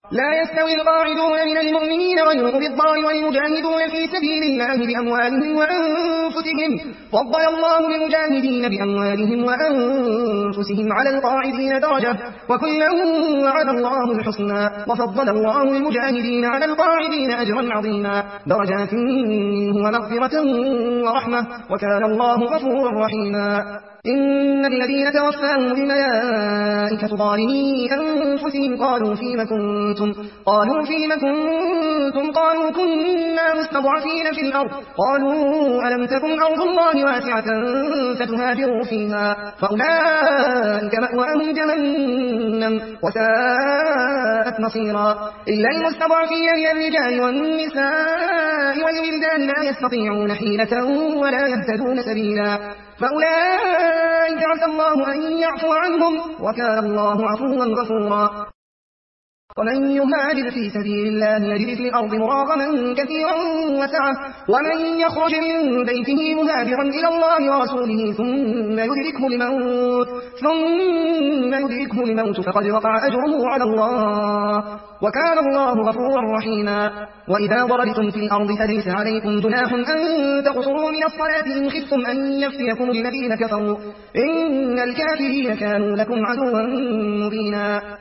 لا يستوي القاعدون من المؤمنين غير أولي الضرر والمجاهدون في سبيل الله بأموالهم وأنفسهم فضل الله المجاهدين بأموالهم وأنفسهم على القاعدين درجة وكلا وعد الله الحسنى وفضل الله المجاهدين على القاعدين أجرا عظيما درجات منه ومغفرة ورحمة وكان الله غفورا رحيما إن الذين توفاهم الملائكة ظالمي أنفسهم قالوا فيم كنتم قالوا كنا مستضعفين في الأرض قالوا ألم تكن أرض الله واسعة فتهاجروا فيها فأولئك مأواهم جهنم وساءت مصيرا إلا المستضعفين من الرجال والنساء والولدان لا يستطيعون حيلة ولا يهتدون سبيلا فأولئك عسى الله أن يعفو عنهم وكان الله عفوا غفورا ومن يهاجر في سبيل الله يجد في الأرض مراغما كثيرا وسعة ومن يخرج من بيته مهاجرا إلى الله ورسوله ثم يدركه الموت فقد وقع أجره على الله وكان الله غفورا رحيما وإذا ضربتم في الأرض فليس عليكم جناح أن تقصروا من الصلاة إن خفتم أن يفتنكم الذين كفروا إن الكافرين كانوا لكم عدوا مبينا